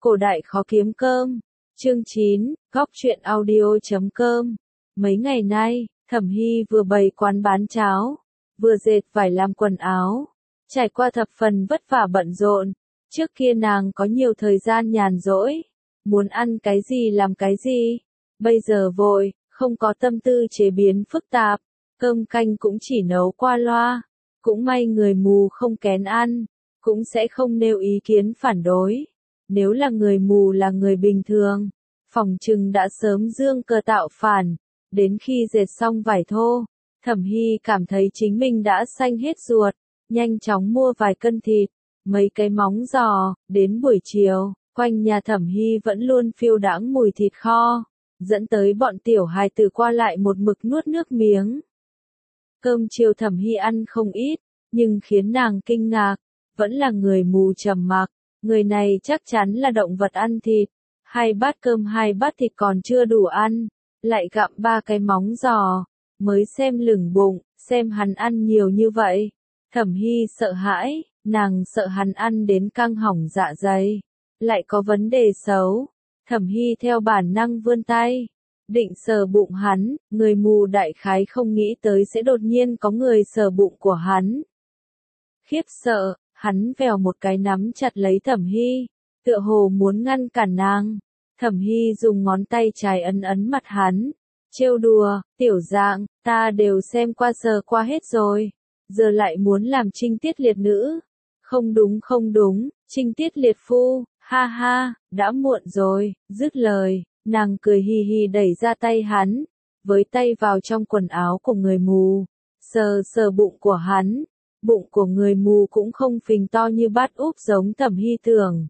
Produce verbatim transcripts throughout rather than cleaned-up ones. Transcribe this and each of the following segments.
Cổ đại khó kiếm cơm. Chương chín, góc truyện audio chấm com. Mấy ngày nay, Thẩm Hy vừa bày quán bán cháo, vừa dệt vải làm quần áo. Trải qua thập phần vất vả bận rộn. Trước kia nàng có nhiều thời gian nhàn rỗi, muốn ăn cái gì làm cái gì. Bây giờ vội, không có tâm tư chế biến phức tạp, cơm canh cũng chỉ nấu qua loa. Cũng may người mù không kén ăn, cũng sẽ không nêu ý kiến phản đối. Nếu là người mù là người bình thường, phòng trừng đã sớm dương cơ tạo phản. Đến khi dệt xong vải thô, Thẩm Hy cảm thấy chính mình đã xanh hết ruột, nhanh chóng mua vài cân thịt, mấy cái móng giò. Đến buổi chiều, quanh nhà Thẩm Hy vẫn luôn phiêu đãng mùi thịt kho, dẫn tới bọn tiểu hài tử qua lại một mực nuốt nước miếng. Cơm chiều Thẩm Hy ăn không ít, nhưng khiến nàng kinh ngạc, vẫn là người mù trầm mặc. Người này chắc chắn là động vật ăn thịt, hai bát cơm hai bát thịt còn chưa đủ ăn, lại gặm ba cái móng giò, mới xem lửng bụng, xem hắn ăn nhiều như vậy. Thẩm Hy sợ hãi, nàng sợ hắn ăn đến căng hỏng dạ dày, lại có vấn đề xấu. Thẩm Hy theo bản năng vươn tay, định sờ bụng hắn, người mù đại khái không nghĩ tới sẽ đột nhiên có người sờ bụng của hắn. Khiếp sợ, hắn vèo một cái nắm chặt lấy Thẩm Hy, tựa hồ muốn ngăn cản nàng. Thẩm Hy dùng ngón tay trái ấn ấn mặt hắn, trêu đùa, tiểu dạng, ta đều xem qua sờ qua hết rồi, giờ lại muốn làm trinh tiết liệt nữ. Không đúng không đúng, trinh tiết liệt phu, ha ha, đã muộn rồi. Dứt lời, nàng cười hì hì đẩy ra tay hắn, với tay vào trong quần áo của người mù, sờ sờ bụng của hắn. Bụng của người mù cũng không phình to như bát úp giống Thẩm Hy tưởng.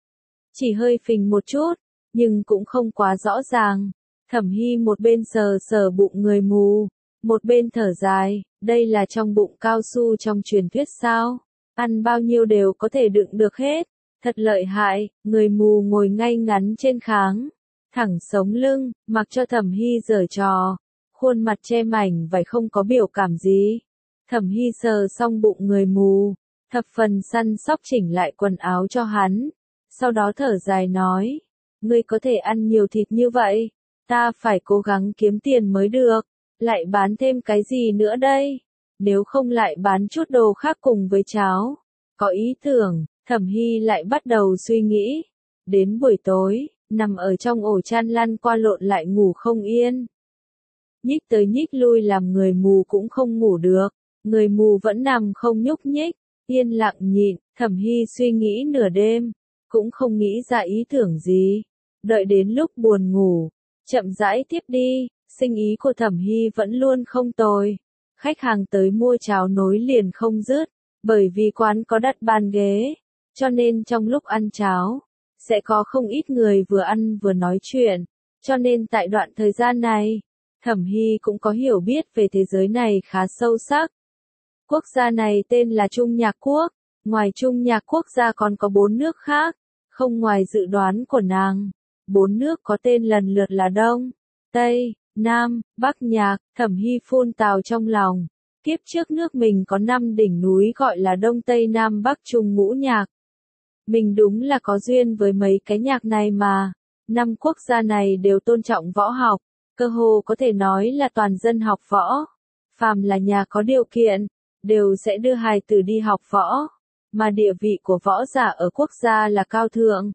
Chỉ hơi phình một chút, nhưng cũng không quá rõ ràng. Thẩm Hy một bên sờ sờ bụng người mù, một bên thở dài, đây là trong bụng cao su trong truyền thuyết sao? Ăn bao nhiêu đều có thể đựng được hết, thật lợi hại. Người mù ngồi ngay ngắn trên kháng, thẳng sống lưng, mặc cho Thẩm Hy giở trò, khuôn mặt che mảnh vải không có biểu cảm gì. Thẩm Hy sờ xong bụng người mù, thập phần săn sóc chỉnh lại quần áo cho hắn, sau đó thở dài nói, ngươi có thể ăn nhiều thịt như vậy, ta phải cố gắng kiếm tiền mới được, lại bán thêm cái gì nữa đây, nếu không lại bán chút đồ khác cùng với cháo. Có ý tưởng, Thẩm Hy lại bắt đầu suy nghĩ, đến buổi tối, nằm ở trong ổ chăn lăn qua lộn lại ngủ không yên. Nhích tới nhích lui làm người mù cũng không ngủ được. Người mù vẫn nằm không nhúc nhích, yên lặng nhịn. Thẩm Hy suy nghĩ nửa đêm, cũng không nghĩ ra ý tưởng gì. Đợi đến lúc buồn ngủ, chậm rãi tiếp đi. Sinh ý của Thẩm Hy vẫn luôn không tồi. Khách hàng tới mua cháo nối liền không dứt, bởi vì quán có đặt bàn ghế, cho nên trong lúc ăn cháo, sẽ có không ít người vừa ăn vừa nói chuyện. Cho nên tại đoạn thời gian này, Thẩm Hy cũng có hiểu biết về thế giới này khá sâu sắc. Quốc gia này tên là Trung Nhạc Quốc, ngoài Trung Nhạc Quốc gia còn có bốn nước khác, không ngoài dự đoán của nàng. Bốn nước có tên lần lượt là Đông, Tây, Nam, Bắc Nhạc. Thẩm Hy phun tào trong lòng, kiếp trước nước mình có năm đỉnh núi gọi là Đông Tây Nam Bắc Trung ngũ nhạc. Mình đúng là có duyên với mấy cái nhạc này mà. Năm quốc gia này đều tôn trọng võ học, cơ hồ có thể nói là toàn dân học võ. Phàm là nhà có điều kiện, đều sẽ đưa hài tử đi học võ, mà địa vị của võ giả ở quốc gia là cao thượng.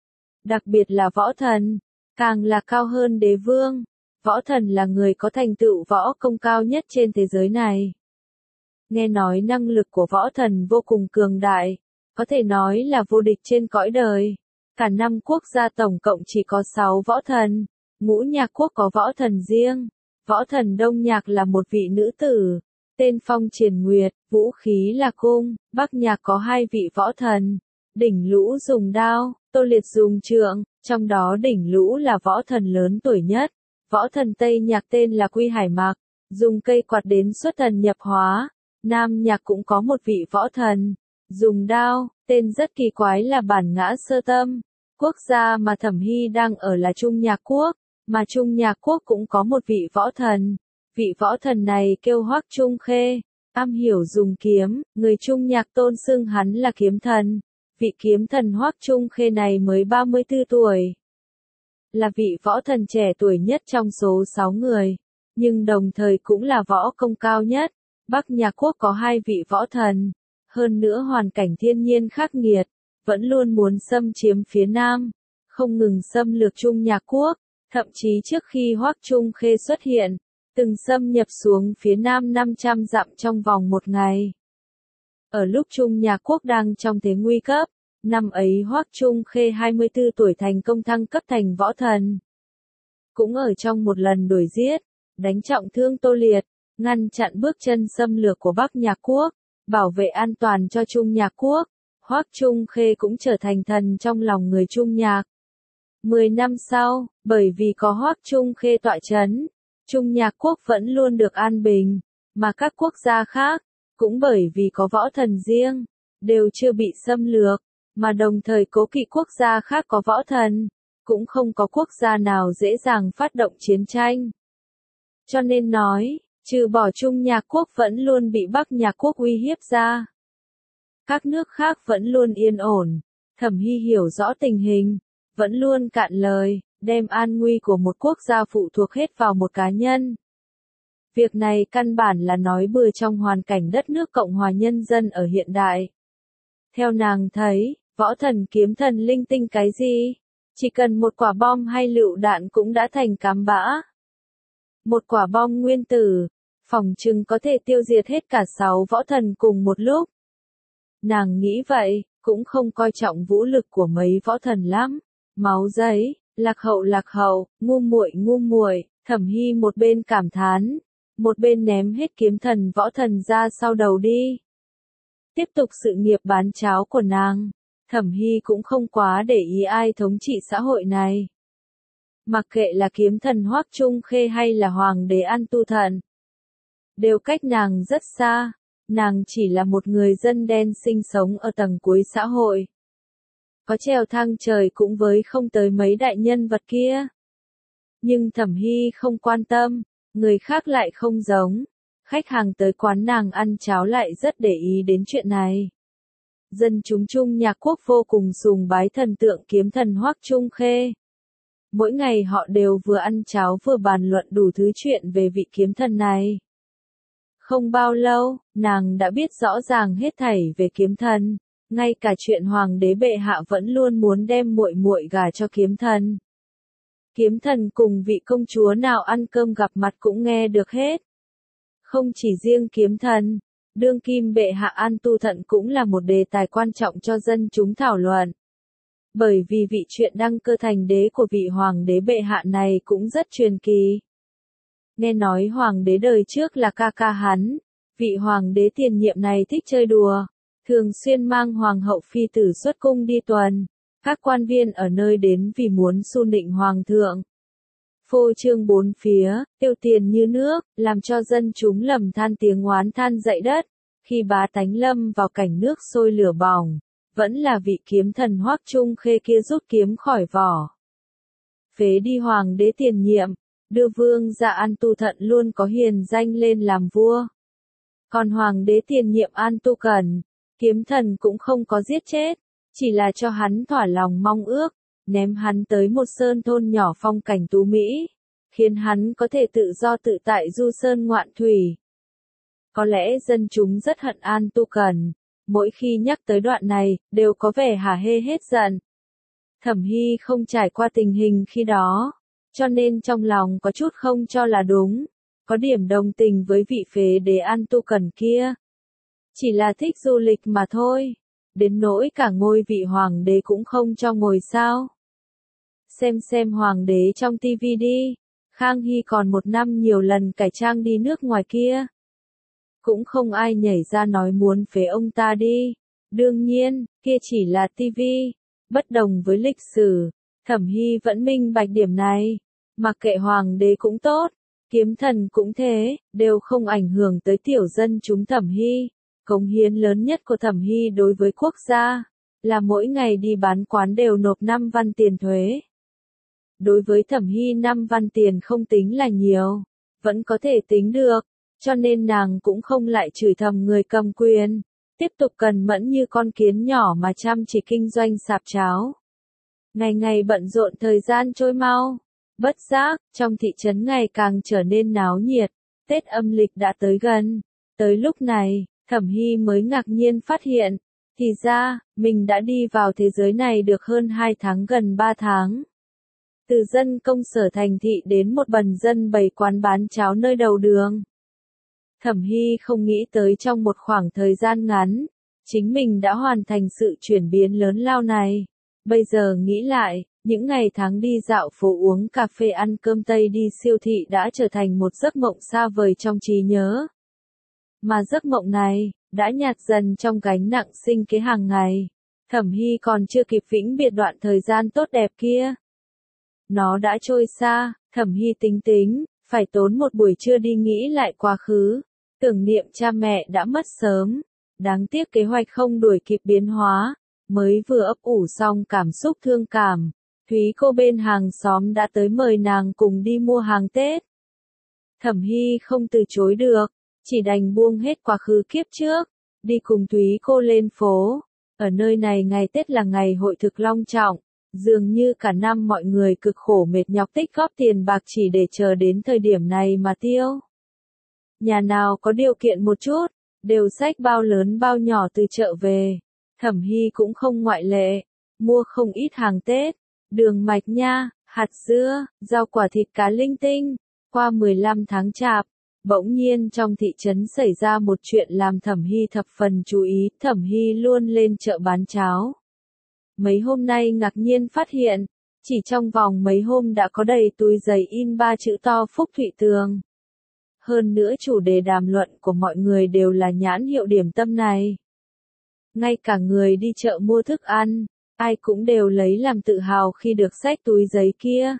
Đặc biệt là võ thần, càng là cao hơn đế vương. Võ thần là người có thành tựu võ công cao nhất trên thế giới này. Nghe nói năng lực của võ thần vô cùng cường đại, có thể nói là vô địch trên cõi đời. Cả năm quốc gia tổng cộng chỉ có sáu võ thần, ngũ nhạc quốc có võ thần riêng. Võ thần Đông Nhạc là một vị nữ tử, tên Phong Triển Nguyệt, vũ khí là cung. Bắc Nhạc có hai vị võ thần, Đỉnh Lũ dùng đao, Tô Liệt dùng trượng, trong đó Đỉnh Lũ là võ thần lớn tuổi nhất. Võ thần Tây Nhạc tên là Quy Hải Mạc, dùng cây quạt đến xuất thần nhập hóa. Nam Nhạc cũng có một vị võ thần, dùng đao, tên rất kỳ quái là Bản Ngã Sơ Tâm. Quốc gia mà Thẩm Hy đang ở là Trung Nhạc Quốc, mà Trung Nhạc Quốc cũng có một vị võ thần. Vị võ thần này kêu Hoắc Trung Khê, am hiểu dùng kiếm, người Trung Nhạc tôn xưng hắn là kiếm thần. vị kiếm thần Hoắc Trung Khê này mới ba mươi tư tuổi. Là vị võ thần trẻ tuổi nhất trong số sáu người, nhưng đồng thời cũng là võ công cao nhất. Bắc Nhạc Quốc có hai vị võ thần, hơn nữa hoàn cảnh thiên nhiên khắc nghiệt, vẫn luôn muốn xâm chiếm phía Nam, không ngừng xâm lược Trung Nhạc Quốc, thậm chí trước khi Hoắc Trung Khê xuất hiện, từng xâm nhập xuống phía Nam năm trăm dặm trong vòng một ngày. Ở lúc Trung Nhạc Quốc đang trong thế nguy cấp, năm ấy Hoắc Trung Khê hai mươi tư tuổi thành công thăng cấp thành võ thần. Cũng ở trong một lần đuổi giết, đánh trọng thương Tô Liệt, ngăn chặn bước chân xâm lược của Bắc Nhạc Quốc, bảo vệ an toàn cho Trung Nhạc Quốc, Hoắc Trung Khê cũng trở thành thần trong lòng người Trung Nhạc. Mười năm sau, bởi vì có Hoắc Trung Khê tọa chấn, Trung Nhạc Quốc vẫn luôn được an bình, mà các quốc gia khác, cũng bởi vì có võ thần riêng, đều chưa bị xâm lược, mà đồng thời cố kỵ quốc gia khác có võ thần, cũng không có quốc gia nào dễ dàng phát động chiến tranh. Cho nên nói, trừ bỏ Trung Nhạc Quốc vẫn luôn bị Bắc Nhạc Quốc uy hiếp ra. Các nước khác vẫn luôn yên ổn, Thẩm Hy hiểu rõ tình hình, vẫn luôn cạn lời, đem an nguy của một quốc gia phụ thuộc hết vào một cá nhân. Việc này căn bản là nói bừa trong hoàn cảnh đất nước Cộng hòa Nhân dân ở hiện đại. Theo nàng thấy, võ thần kiếm thần linh tinh cái gì? Chỉ cần một quả bom hay lựu đạn cũng đã thành cám bã. Một quả bom nguyên tử, phỏng chừng có thể tiêu diệt hết cả sáu võ thần cùng một lúc. Nàng nghĩ vậy, cũng không coi trọng vũ lực của mấy võ thần lắm. Máu giấy, lạc hậu lạc hậu, ngu muội ngu muội, Thẩm Hy một bên cảm thán, một bên ném hết kiếm thần võ thần ra sau đầu đi. Tiếp tục sự nghiệp bán cháo của nàng, Thẩm Hy cũng không quá để ý ai thống trị xã hội này. Mặc kệ là kiếm thần Hoắc Trung Khê hay là hoàng đế An Tu Thận, đều cách nàng rất xa, nàng chỉ là một người dân đen sinh sống ở tầng cuối xã hội. Có trèo thang trời cũng với không tới mấy đại nhân vật kia. Nhưng Thẩm Hy không quan tâm, người khác lại không giống. Khách hàng tới quán nàng ăn cháo lại rất để ý đến chuyện này. Dân chúng Trung Nhạc Quốc vô cùng sùng bái thần tượng kiếm thần Hoắc Trung Khê. Mỗi ngày họ đều vừa ăn cháo vừa bàn luận đủ thứ chuyện về vị kiếm thần này. Không bao lâu, nàng đã biết rõ ràng hết thảy về kiếm thần, ngay cả chuyện hoàng đế bệ hạ vẫn luôn muốn đem muội muội gả cho kiếm thần. Kiếm thần cùng vị công chúa nào ăn cơm gặp mặt cũng nghe được hết. Không chỉ riêng kiếm thần, đương kim bệ hạ An Tu Thận cũng là một đề tài quan trọng cho dân chúng thảo luận. Bởi vì vị chuyện đăng cơ thành đế của vị hoàng đế bệ hạ này cũng rất truyền kỳ. Nghe nói hoàng đế đời trước là ca ca hắn, vị hoàng đế tiền nhiệm này thích chơi đùa, thường xuyên mang hoàng hậu phi tử xuất cung đi tuần, các quan viên ở nơi đến vì muốn xu nịnh hoàng thượng. Phô trương bốn phía, tiêu tiền như nước, làm cho dân chúng lầm than tiếng oán than dậy đất, khi bá tánh lâm vào cảnh nước sôi lửa bỏng, vẫn là vị kiếm thần Hoắc Trung Khê kia rút kiếm khỏi vỏ. Phế đi hoàng đế tiền nhiệm, đưa vương gia An Tu Thận luôn có hiền danh lên làm vua. Còn hoàng đế tiền nhiệm An Tu Cẩn, kiếm thần cũng không có giết chết, chỉ là cho hắn thỏa lòng mong ước, ném hắn tới một sơn thôn nhỏ phong cảnh tú mỹ, khiến hắn có thể tự do tự tại du sơn ngoạn thủy. Có lẽ dân chúng rất hận An Tu Cẩn, mỗi khi nhắc tới đoạn này, đều có vẻ hả hê hết giận. Thẩm Hy không trải qua tình hình khi đó, cho nên trong lòng có chút không cho là đúng, có điểm đồng tình với vị phế đế An Tu Cẩn kia. Chỉ là thích du lịch mà thôi, đến nỗi cả ngôi vị hoàng đế cũng không cho ngồi sao. Xem xem hoàng đế trong tivi đi, Khang Hy còn một năm nhiều lần cải trang đi nước ngoài kia. Cũng không ai nhảy ra nói muốn phế ông ta đi. Đương nhiên, kia chỉ là tivi, bất đồng với lịch sử. Thẩm Hy vẫn minh bạch điểm này. Mặc kệ hoàng đế cũng tốt, kiếm thần cũng thế, đều không ảnh hưởng tới tiểu dân chúng Thẩm Hy. Cống hiến lớn nhất của Thẩm Hy đối với quốc gia, là mỗi ngày đi bán quán đều nộp năm văn tiền thuế. Đối với Thẩm Hy năm văn tiền không tính là nhiều, vẫn có thể tính được, cho nên nàng cũng không lại chửi thầm người cầm quyền. tiếp tục cần mẫn như con kiến nhỏ mà chăm chỉ kinh doanh sạp cháo. Ngày ngày bận rộn, thời gian trôi mau. Bất giác, trong thị trấn ngày càng trở nên náo nhiệt. Tết âm lịch đã tới gần. Tới lúc này, Thẩm Hy mới ngạc nhiên phát hiện, thì ra, mình đã đi vào thế giới này được hơn hai tháng, gần ba tháng. Từ dân công sở thành thị đến một bần dân bày quán bán cháo nơi đầu đường. Thẩm Hy không nghĩ tới trong một khoảng thời gian ngắn, chính mình đã hoàn thành sự chuyển biến lớn lao này. Bây giờ nghĩ lại, những ngày tháng đi dạo phố, uống cà phê, ăn cơm Tây, đi siêu thị đã trở thành một giấc mộng xa vời trong trí nhớ. Mà giấc mộng này, đã nhạt dần trong gánh nặng sinh kế hàng ngày. Thẩm Hy còn chưa kịp vĩnh biệt đoạn thời gian tốt đẹp kia. Nó đã trôi xa. Thẩm Hy tính tính, phải tốn một buổi trưa đi nghĩ lại quá khứ, tưởng niệm cha mẹ đã mất sớm. Đáng tiếc kế hoạch không đuổi kịp biến hóa, mới vừa ấp ủ xong cảm xúc thương cảm, Thúy cô bên hàng xóm đã tới mời nàng cùng đi mua hàng Tết. Thẩm Hy không từ chối được, chỉ đành buông hết quá khứ kiếp trước, đi cùng Thúy cô lên phố. Ở nơi này ngày Tết là ngày hội thực long trọng, dường như cả năm mọi người cực khổ mệt nhọc tích góp tiền bạc chỉ để chờ đến thời điểm này mà tiêu. Nhà nào có điều kiện một chút, đều xách bao lớn bao nhỏ từ chợ về. Thẩm Hy cũng không ngoại lệ, mua không ít hàng Tết, đường mạch nha, hạt dưa, rau quả, thịt cá linh tinh. Qua mười lăm tháng chạp, bỗng nhiên trong thị trấn xảy ra một chuyện làm Thẩm Hy thập phần chú ý. Thẩm Hy luôn lên chợ bán cháo. Mấy hôm nay ngạc nhiên phát hiện, chỉ trong vòng mấy hôm đã có đầy túi giấy in ba chữ to Phúc Thụy Tường. Hơn nữa chủ đề đàm luận của mọi người đều là nhãn hiệu điểm tâm này. Ngay cả người đi chợ mua thức ăn, ai cũng đều lấy làm tự hào khi được xách túi giấy kia.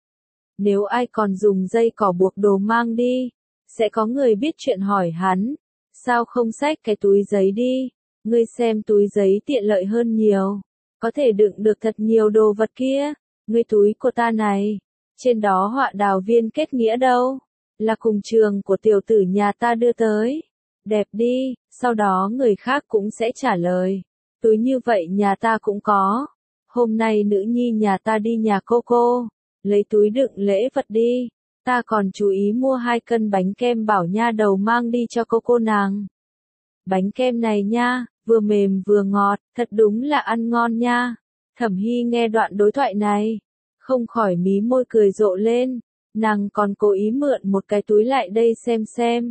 Nếu ai còn dùng dây cỏ buộc đồ mang đi, sẽ có người biết chuyện hỏi hắn, sao không xách cái túi giấy đi, ngươi xem túi giấy tiện lợi hơn nhiều, có thể đựng được thật nhiều đồ vật kia, ngươi túi của ta này, trên đó họa đào viên kết nghĩa đâu, là cùng trường của tiểu tử nhà ta đưa tới, đẹp đi, sau đó người khác cũng sẽ trả lời, túi như vậy nhà ta cũng có, hôm nay nữ nhi nhà ta đi nhà cô cô, lấy túi đựng lễ vật đi, ta còn chú ý mua hai cân bánh kem bảo nha đầu mang đi cho cô cô nàng. Bánh kem này nha, vừa mềm vừa ngọt, thật đúng là ăn ngon nha. Thẩm Hy nghe đoạn đối thoại này, không khỏi mí môi cười rộ lên, nàng còn cố ý mượn một cái túi lại đây xem xem.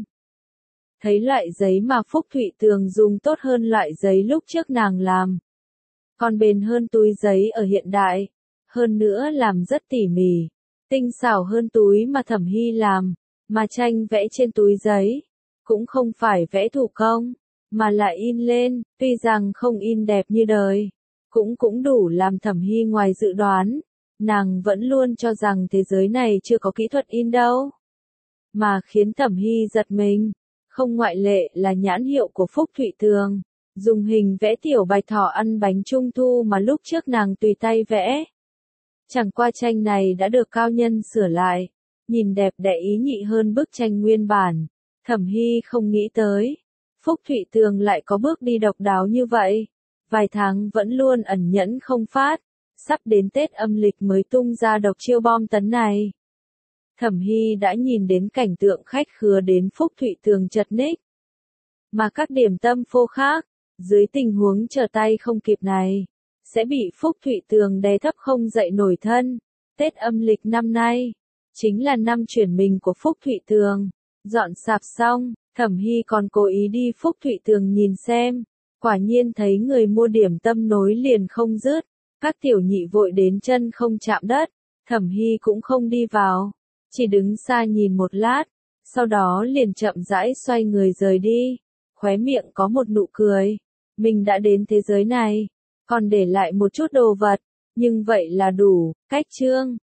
Thấy loại giấy mà Phúc Thụy Tường dùng tốt hơn loại giấy lúc trước nàng làm. Còn bền hơn túi giấy ở hiện đại, hơn nữa làm rất tỉ mỉ, tinh xảo hơn túi mà Thẩm Hy làm, mà tranh vẽ trên túi giấy, cũng không phải vẽ thủ công, mà là in lên, tuy rằng không in đẹp như đời, cũng cũng đủ làm Thẩm Hy ngoài dự đoán, nàng vẫn luôn cho rằng thế giới này chưa có kỹ thuật in đâu. Mà khiến Thẩm Hy giật mình, không ngoại lệ là nhãn hiệu của Phúc Thụy Tường, dùng hình vẽ tiểu bạch thỏ ăn bánh trung thu mà lúc trước nàng tùy tay vẽ. Chẳng qua tranh này đã được cao nhân sửa lại, nhìn đẹp đẽ ý nhị hơn bức tranh nguyên bản. Thẩm Hy không nghĩ tới, Phúc Thụy Tường lại có bước đi độc đáo như vậy. Vài tháng vẫn luôn ẩn nhẫn không phát, sắp đến Tết âm lịch mới tung ra độc chiêu bom tấn này. Thẩm Hy đã nhìn đến cảnh tượng khách khứa đến Phúc Thụy Tường chật ních. Mà các điểm tâm phô khác, dưới tình huống trở tay không kịp này, sẽ bị Phúc Thụy Tường đè thấp không dậy nổi thân. Tết âm lịch năm nay, chính là năm chuyển mình của Phúc Thụy Tường. Dọn sạp xong, Thẩm Hy còn cố ý đi Phúc Thụy Tường nhìn xem. Quả nhiên thấy người mua điểm tâm nối liền không dứt. Các tiểu nhị vội đến chân không chạm đất. Thẩm Hy cũng không đi vào, chỉ đứng xa nhìn một lát, sau đó liền chậm rãi xoay người rời đi. Khóe miệng có một nụ cười. Mình đã đến thế giới này, còn để lại một chút đồ vật, nhưng vậy là đủ. Cách chương